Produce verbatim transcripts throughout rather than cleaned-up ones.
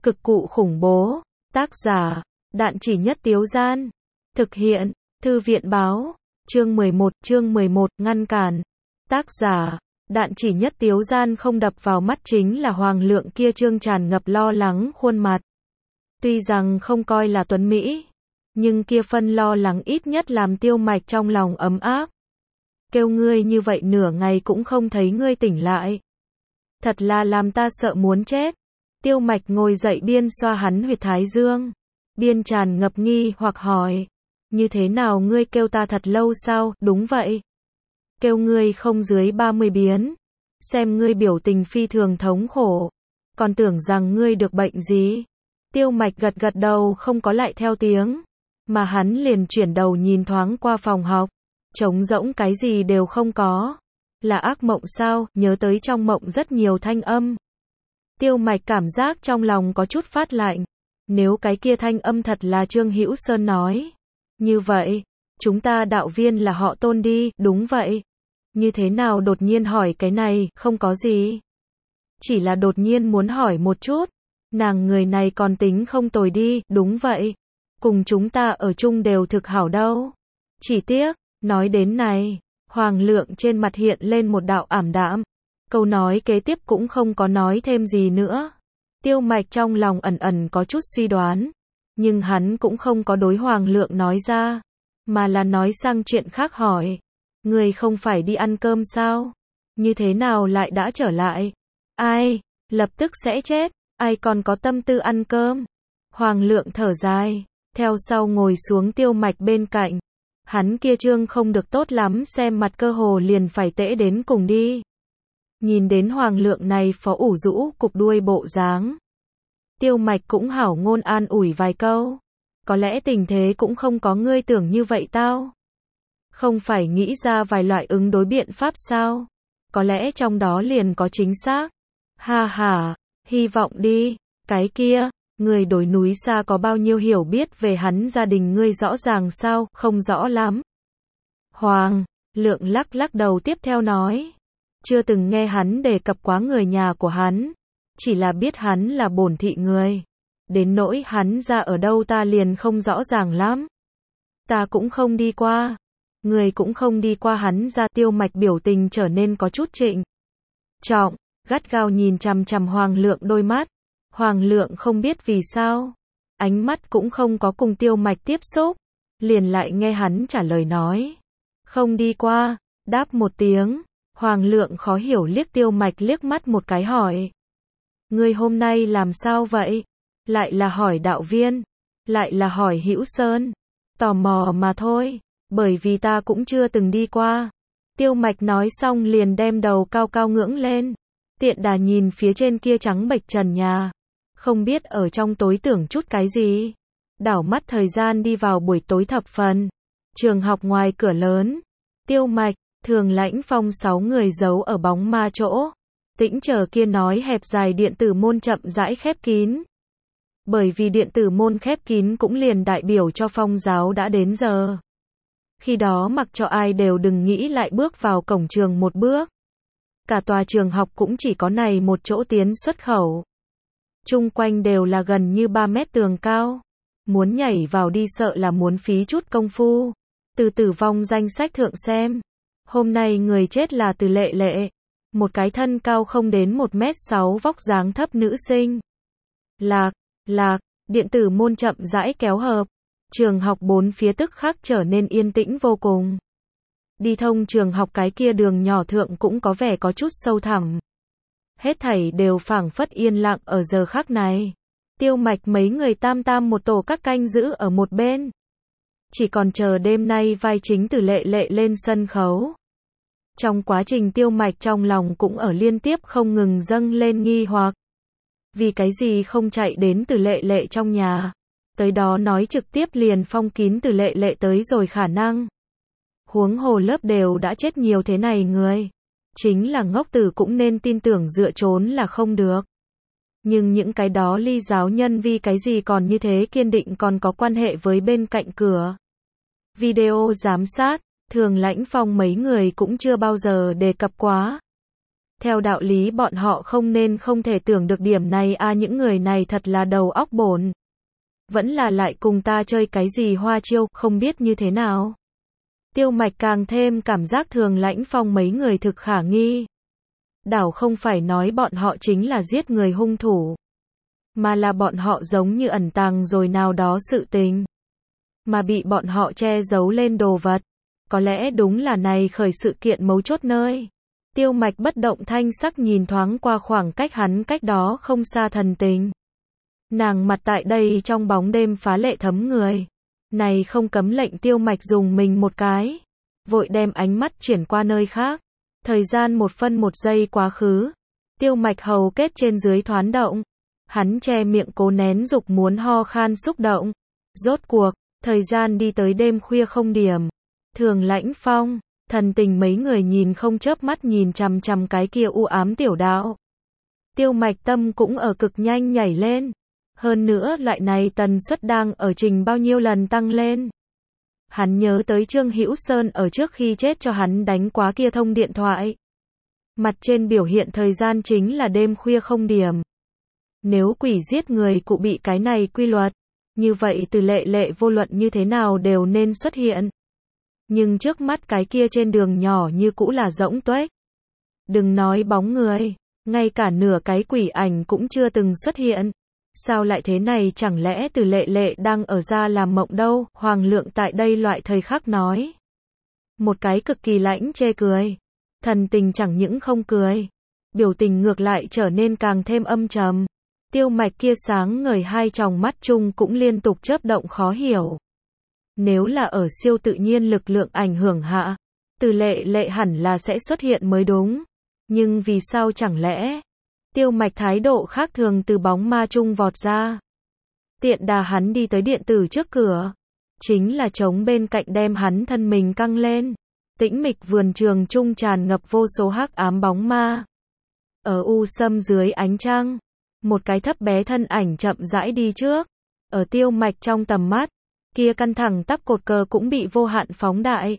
Cực cụ khủng bố. Tác giả, Đạn Chỉ Nhất Tiếu Gian. Thực hiện, Thư viện báo. Chương mười một, chương mười một, ngăn cản. Tác giả, Đạn Chỉ Nhất Tiếu Gian. Không đập vào mắt chính là Hoàng Lượng kia trương tràn ngập lo lắng khuôn mặt. Tuy rằng không coi là tuấn Mỹ, nhưng kia phân lo lắng ít nhất làm Tiêu Mạch trong lòng ấm áp. Kêu ngươi như vậy nửa ngày cũng không thấy ngươi tỉnh lại. Thật là làm ta sợ muốn chết. Tiêu Mạch ngồi dậy biên xoa hắn huyệt thái dương, biên tràn ngập nghi hoặc hỏi. Như thế nào ngươi kêu ta thật lâu sao? Đúng vậy. Kêu ngươi không dưới ba mươi biến. Xem ngươi biểu tình phi thường thống khổ. Còn tưởng rằng ngươi được bệnh gì? Tiêu Mạch gật gật đầu không có lại theo tiếng. Mà hắn liền chuyển đầu nhìn thoáng qua phòng học. Trống rỗng, cái gì đều không có. Là ác mộng sao? Nhớ tới trong mộng rất nhiều thanh âm. Tiêu Mạch cảm giác trong lòng có chút phát lạnh. Nếu cái kia thanh âm thật là Trương Hữu Sơn nói. Như vậy, chúng ta đạo viên là họ Tôn đi. Đúng vậy. Như thế nào đột nhiên hỏi cái này? Không có gì. Chỉ là đột nhiên muốn hỏi một chút. Nàng người này còn tính không tồi đi. Đúng vậy. Cùng chúng ta ở chung đều thực hảo đâu. Chỉ tiếc, nói đến này, Hoàng Lượng trên mặt hiện lên một đạo ảm đạm. Câu nói kế tiếp cũng không có nói thêm gì nữa. Tiêu Mạch trong lòng ẩn ẩn có chút suy đoán. Nhưng hắn cũng không có đối Hoàng Lượng nói ra. Mà là nói sang chuyện khác hỏi. Người không phải đi ăn cơm sao? Như thế nào lại đã trở lại? Ai? Lập tức sẽ chết. Ai còn có tâm tư ăn cơm? Hoàng Lượng thở dài. Theo sau ngồi xuống Tiêu Mạch bên cạnh. Hắn kia trương không được tốt lắm xem mặt cơ hồ liền phải tễ đến cùng đi. Nhìn đến Hoàng Lượng này phó ủ rũ cục đuôi bộ dáng. Tiêu Mạch cũng hảo ngôn an ủi vài câu. Có lẽ tình thế cũng không có ngươi tưởng như vậy tao. Không phải nghĩ ra vài loại ứng đối biện pháp sao? Có lẽ trong đó liền có chính xác. Ha ha, hy vọng đi. Cái kia, người đổi núi xa có bao nhiêu hiểu biết về hắn gia đình ngươi rõ ràng sao? Không rõ lắm. Hoàng Lượng lắc lắc đầu tiếp theo nói. Chưa từng nghe hắn đề cập quá người nhà của hắn. Chỉ là biết hắn là bổn thị người. Đến nỗi hắn ra ở đâu ta liền không rõ ràng lắm. Ta cũng không đi qua. Người cũng không đi qua hắn ra. Tiêu Mạch biểu tình trở nên có chút trịnh trọng, gắt gao nhìn chằm chằm Hoàng Lượng đôi mắt. Hoàng Lượng không biết vì sao. Ánh mắt cũng không có cùng Tiêu Mạch tiếp xúc. Liền lại nghe hắn trả lời nói. Không đi qua. Đáp một tiếng. Hoàng Lượng khó hiểu liếc Tiêu Mạch liếc mắt một cái hỏi. Ngươi hôm nay làm sao vậy? Lại là hỏi đạo viên. Lại là hỏi Hữu Sơn. Tò mò mà thôi. Bởi vì ta cũng chưa từng đi qua. Tiêu Mạch nói xong liền đem đầu cao cao ngưỡng lên. Tiện đà nhìn phía trên kia trắng bệch trần nhà. Không biết ở trong tối tưởng chút cái gì. Đảo mắt thời gian đi vào buổi tối thập phần. Trường học ngoài cửa lớn. Tiêu Mạch, Thường Lãnh Phong sáu người giấu ở bóng ma chỗ. Tĩnh chờ kia nói hẹp dài điện tử môn chậm rãi khép kín. Bởi vì điện tử môn khép kín cũng liền đại biểu cho Phong giáo đã đến giờ. Khi đó mặc cho ai đều đừng nghĩ lại bước vào cổng trường một bước. Cả tòa trường học cũng chỉ có này một chỗ tiến xuất khẩu. Chung quanh đều là gần như ba mét tường cao. Muốn nhảy vào đi sợ là muốn phí chút công phu. Từ tử vong danh sách thượng xem. Hôm nay người chết là Từ Lệ Lệ. Một cái thân cao không đến một mét sáu vóc dáng thấp nữ sinh. Lạc, lạc, điện tử môn chậm rãi kéo hợp. Trường học bốn phía tức khắc trở nên yên tĩnh vô cùng. Đi thông trường học cái kia đường nhỏ thượng cũng có vẻ có chút sâu thẳm. Hết thảy đều phảng phất yên lặng ở giờ khắc này. Tiêu Mạch mấy người tam tam một tổ các canh giữ ở một bên. Chỉ còn chờ đêm nay vai chính Từ Lệ Lệ lên sân khấu. Trong quá trình Tiêu Mạch trong lòng cũng ở liên tiếp không ngừng dâng lên nghi hoặc. Vì cái gì không chạy đến Từ Lệ Lệ trong nhà. Tới đó nói trực tiếp liền phong kín Từ Lệ Lệ tới rồi khả năng. Huống hồ lớp đều đã chết nhiều thế này người. Chính là ngốc tử cũng nên tin tưởng dựa trốn là không được. Nhưng những cái đó ly giáo nhân vì cái gì còn như thế kiên định còn có quan hệ với bên cạnh cửa. Video giám sát, Thường Lãnh Phong mấy người cũng chưa bao giờ đề cập quá. Theo đạo lý bọn họ không nên không thể tưởng được điểm này à, những người này thật là đầu óc bổn. Vẫn là lại cùng ta chơi cái gì hoa chiêu, không biết như thế nào. Tiêu Mạch càng thêm cảm giác Thường Lãnh Phong mấy người thực khả nghi. Đảo không phải nói bọn họ chính là giết người hung thủ, mà là bọn họ giống như ẩn tàng rồi nào đó sự tình, mà bị bọn họ che giấu lên đồ vật. Có lẽ đúng là này khởi sự kiện mấu chốt nơi. Tiêu Mạch bất động thanh sắc nhìn thoáng qua khoảng cách hắn cách đó không xa Thần Tình. Nàng mặt tại đây trong bóng đêm phá lệ thấm người. Này không cấm lệnh Tiêu Mạch dùng mình một cái, vội đem ánh mắt chuyển qua nơi khác. Thời gian một phân một giây quá khứ, Tiêu Mạch hầu kết trên dưới thoáng động. Hắn che miệng cố nén dục muốn ho khan xúc động. Rốt cuộc, thời gian đi tới đêm khuya không điểm. Thường Lãnh Phong, Thần Tình mấy người nhìn không chớp mắt nhìn chằm chằm cái kia u ám tiểu đạo. Tiêu Mạch tâm cũng ở cực nhanh nhảy lên. Hơn nữa loại này tần suất đang ở trình bao nhiêu lần tăng lên. Hắn nhớ tới Trương Hữu Sơn ở trước khi chết cho hắn đánh quá kia thông điện thoại. Mặt trên biểu hiện thời gian chính là đêm khuya không điểm. Nếu quỷ giết người cụ bị cái này quy luật, như vậy từ lệ lệ vô luận như thế nào đều nên xuất hiện. Nhưng trước mắt cái kia trên đường nhỏ như cũ là rỗng tuếch. Đừng nói bóng người, ngay cả nửa cái quỷ ảnh cũng chưa từng xuất hiện. Sao lại thế này, chẳng lẽ từ lệ lệ đang ở ra làm mộng đâu? Hoàng Lượng tại đây loại thời khắc nói. Một cái cực kỳ lãnh chê cười. Thần Tình chẳng những không cười, biểu tình ngược lại trở nên càng thêm âm trầm. Tiêu Mạch kia sáng ngời hai tròng mắt chung cũng liên tục chớp động khó hiểu. Nếu là ở siêu tự nhiên lực lượng ảnh hưởng hạ, từ lệ lệ hẳn là sẽ xuất hiện mới đúng. Nhưng vì sao chẳng lẽ? Tiêu Mạch thái độ khác thường từ bóng ma chung vọt ra. Tiện đà hắn đi tới điện tử trước cửa. Chính là trống bên cạnh đem hắn thân mình căng lên. Tĩnh mịch vườn trường chung tràn ngập vô số hắc ám bóng ma. Ở u sâm dưới ánh trăng, một cái thấp bé thân ảnh chậm rãi đi trước. Ở Tiêu Mạch trong tầm mắt, kia căn thẳng tắp cột cờ cũng bị vô hạn phóng đại.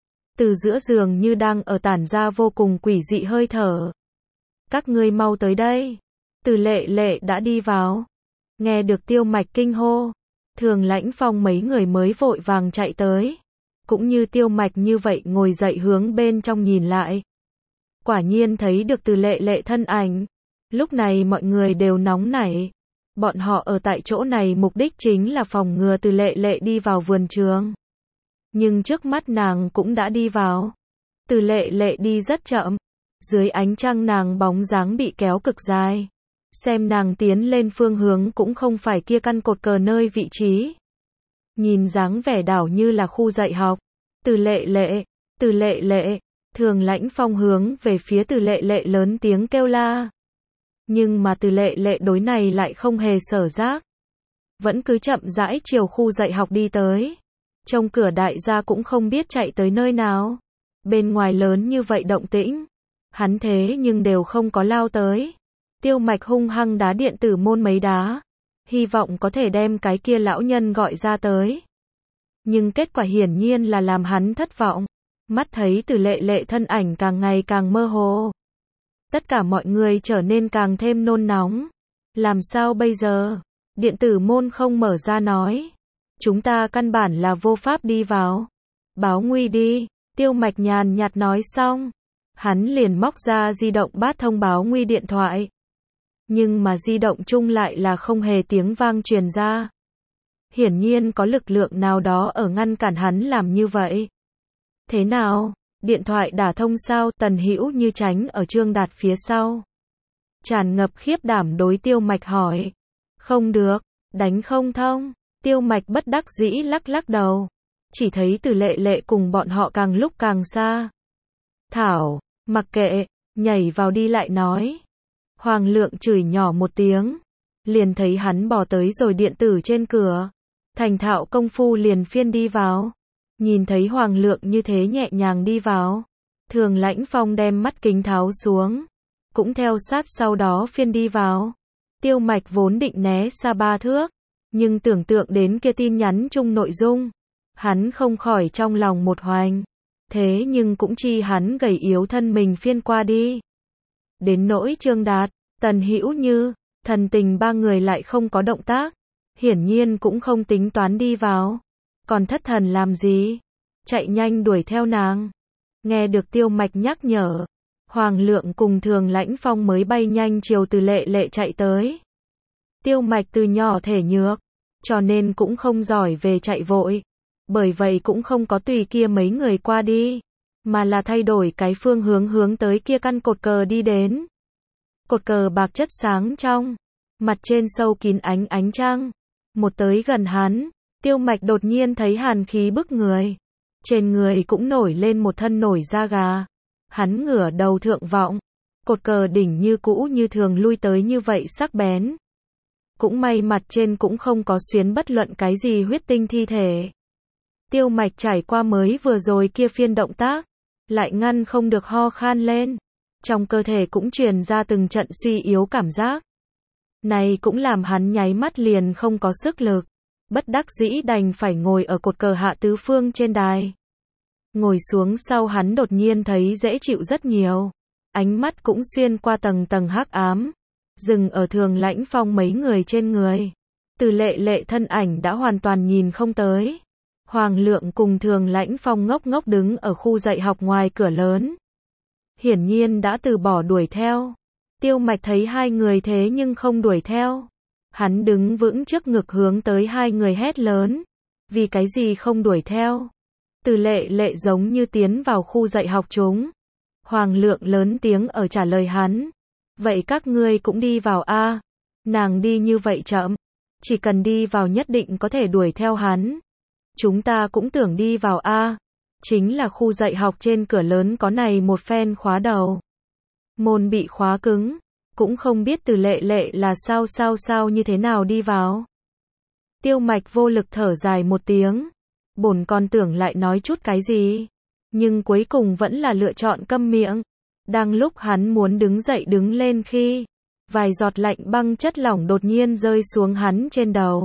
Từ giữa giường như đang ở tản ra vô cùng quỷ dị hơi thở. Các ngươi mau tới đây. Từ lệ lệ đã đi vào. Nghe được Tiêu Mạch kinh hô, Thường Lãnh Phong mấy người mới vội vàng chạy tới. Cũng như Tiêu Mạch như vậy ngồi dậy hướng bên trong nhìn lại. Quả nhiên thấy được từ lệ lệ thân ảnh. Lúc này mọi người đều nóng nảy. Bọn họ ở tại chỗ này mục đích chính là phòng ngừa từ lệ lệ đi vào vườn trường. Nhưng trước mắt nàng cũng đã đi vào. Từ lệ lệ đi rất chậm. Dưới ánh trăng nàng bóng dáng bị kéo cực dài. Xem nàng tiến lên phương hướng cũng không phải kia căn cột cờ nơi vị trí. Nhìn dáng vẻ đảo như là khu dạy học. Từ lệ lệ, từ lệ lệ, Thường Lãnh Phong hướng về phía từ lệ lệ lớn tiếng kêu la. Nhưng mà từ lệ lệ đối này lại không hề sở giác. Vẫn cứ chậm rãi chiều khu dạy học đi tới. Trong cửa đại gia cũng không biết chạy tới nơi nào. Bên ngoài lớn như vậy động tĩnh. Hắn thế nhưng đều không có lao tới. Tiêu Mạch hung hăng đá điện tử môn mấy đá. Hy vọng có thể đem cái kia lão nhân gọi ra tới. Nhưng kết quả hiển nhiên là làm hắn thất vọng. Mắt thấy từ lệ lệ thân ảnh càng ngày càng mơ hồ. Tất cả mọi người trở nên càng thêm nôn nóng. Làm sao bây giờ? Điện tử môn không mở ra nói. Chúng ta căn bản là vô pháp đi vào. Báo nguy đi. Tiêu Mạch nhàn nhạt nói xong. Hắn liền móc ra di động bát thông báo nguy điện thoại. Nhưng mà di động chung lại là không hề tiếng vang truyền ra. Hiển nhiên có lực lượng nào đó ở ngăn cản hắn làm như vậy. Thế nào? Điện thoại đả thông sao? Tần Hữu Như tránh ở Trương Đạt phía sau. Tràn ngập khiếp đảm đối Tiêu Mạch hỏi. Không được, đánh không thông. Tiêu Mạch bất đắc dĩ lắc lắc đầu. Chỉ thấy từ lệ lệ cùng bọn họ càng lúc càng xa. Thảo, mặc kệ, nhảy vào đi lại nói. Hoàng Lượng chửi nhỏ một tiếng. Liền thấy hắn bỏ tới rồi điện tử trên cửa. Thành thạo công phu liền phiên đi vào. Nhìn thấy Hoàng Lượng như thế nhẹ nhàng đi vào. Thường Lãnh Phong đem mắt kính tháo xuống. Cũng theo sát sau đó phiên đi vào. Tiêu Mạch vốn định né xa ba thước. Nhưng tưởng tượng đến kia tin nhắn chung nội dung. Hắn không khỏi trong lòng một hoành. Thế nhưng cũng chi hắn gầy yếu thân mình phiên qua đi. Đến nỗi Trương Đạt, Tần Hữu Như, Thần Tình ba người lại không có động tác, hiển nhiên cũng không tính toán đi vào. Còn thất thần làm gì? Chạy nhanh đuổi theo nàng. Nghe được Tiêu Mạch nhắc nhở, Hoàng Lượng cùng Thường Lãnh Phong mới bay nhanh chiều Từ Lệ Lệ chạy tới. Tiêu Mạch từ nhỏ thể nhược, cho nên cũng không giỏi về chạy vội, bởi vậy cũng không có tùy kia mấy người qua đi, mà là thay đổi cái phương hướng hướng tới kia căn cột cờ đi đến. Cột cờ bạc chất sáng trong, mặt trên sâu kín ánh ánh trăng. Một tới gần hắn, Tiêu Mạch đột nhiên thấy hàn khí bức người, trên người cũng nổi lên một thân nổi da gà. Hắn ngửa đầu thượng vọng, cột cờ đỉnh như cũ như thường lui tới như vậy sắc bén. Cũng may mặt trên cũng không có xuyến bất luận cái gì huyết tinh thi thể. Tiêu Mạch trải qua mới vừa rồi kia phiên động tác, lại ngăn không được ho khan lên, trong cơ thể cũng truyền ra từng trận suy yếu cảm giác. Này cũng làm hắn nháy mắt liền không có sức lực, bất đắc dĩ đành phải ngồi ở cột cờ hạ tứ phương trên đài. Ngồi xuống sau hắn đột nhiên thấy dễ chịu rất nhiều, ánh mắt cũng xuyên qua tầng tầng hắc ám, dừng ở Thường Lãnh Phong mấy người trên người. Từ Lệ Lệ thân ảnh đã hoàn toàn nhìn không tới. Hoàng Lượng cùng Thường Lãnh Phong ngốc ngốc đứng ở khu dạy học ngoài cửa lớn, hiển nhiên đã từ bỏ đuổi theo. Tiêu Mạch thấy hai người thế nhưng không đuổi theo, hắn đứng vững trước ngực hướng tới hai người hét lớn, vì cái gì không đuổi theo? Từ Lệ Lệ giống như tiến vào khu dạy học chúng. Hoàng Lượng lớn tiếng ở trả lời hắn, vậy các ngươi cũng đi vào a. Nàng đi như vậy chậm, chỉ cần đi vào nhất định có thể đuổi theo hắn. Chúng ta cũng tưởng đi vào a. Chính là khu dạy học trên cửa lớn có này một phen khóa đầu, môn bị khóa cứng, cũng không biết Từ Lệ Lệ là sao sao sao như thế nào đi vào. Tiêu Mạch vô lực thở dài một tiếng, bổn còn tưởng lại nói chút cái gì, nhưng cuối cùng vẫn là lựa chọn câm miệng. Đang lúc hắn muốn đứng dậy đứng lên khi, vài giọt lạnh băng chất lỏng đột nhiên rơi xuống hắn trên đầu.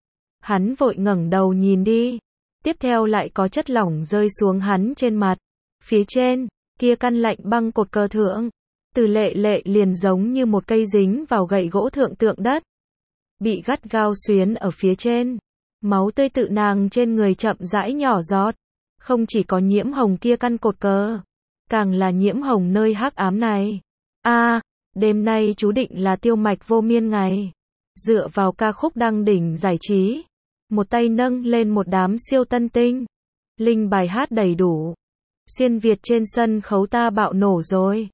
Hắn vội ngẩng đầu nhìn đi, tiếp theo lại có chất lỏng rơi xuống hắn trên mặt. Phía trên, kia căn lạnh băng cột cờ thượng, Từ Lệ Lệ liền giống như một cây dính vào gậy gỗ thượng tượng đất, bị gắt gao xuyến ở phía trên. Máu tươi tự nàng trên người chậm rãi nhỏ giọt, không chỉ có nhiễm hồng kia căn cột cờ, càng là nhiễm hồng nơi hắc ám này. A, à, đêm nay chú định là Tiêu Mạch vô miên ngày. Dựa vào ca khúc đăng đỉnh giải trí, một tay nâng lên một đám siêu tân tinh, linh bài hát đầy đủ. Xuyên Việt trên sân khấu ta bạo nổ rồi.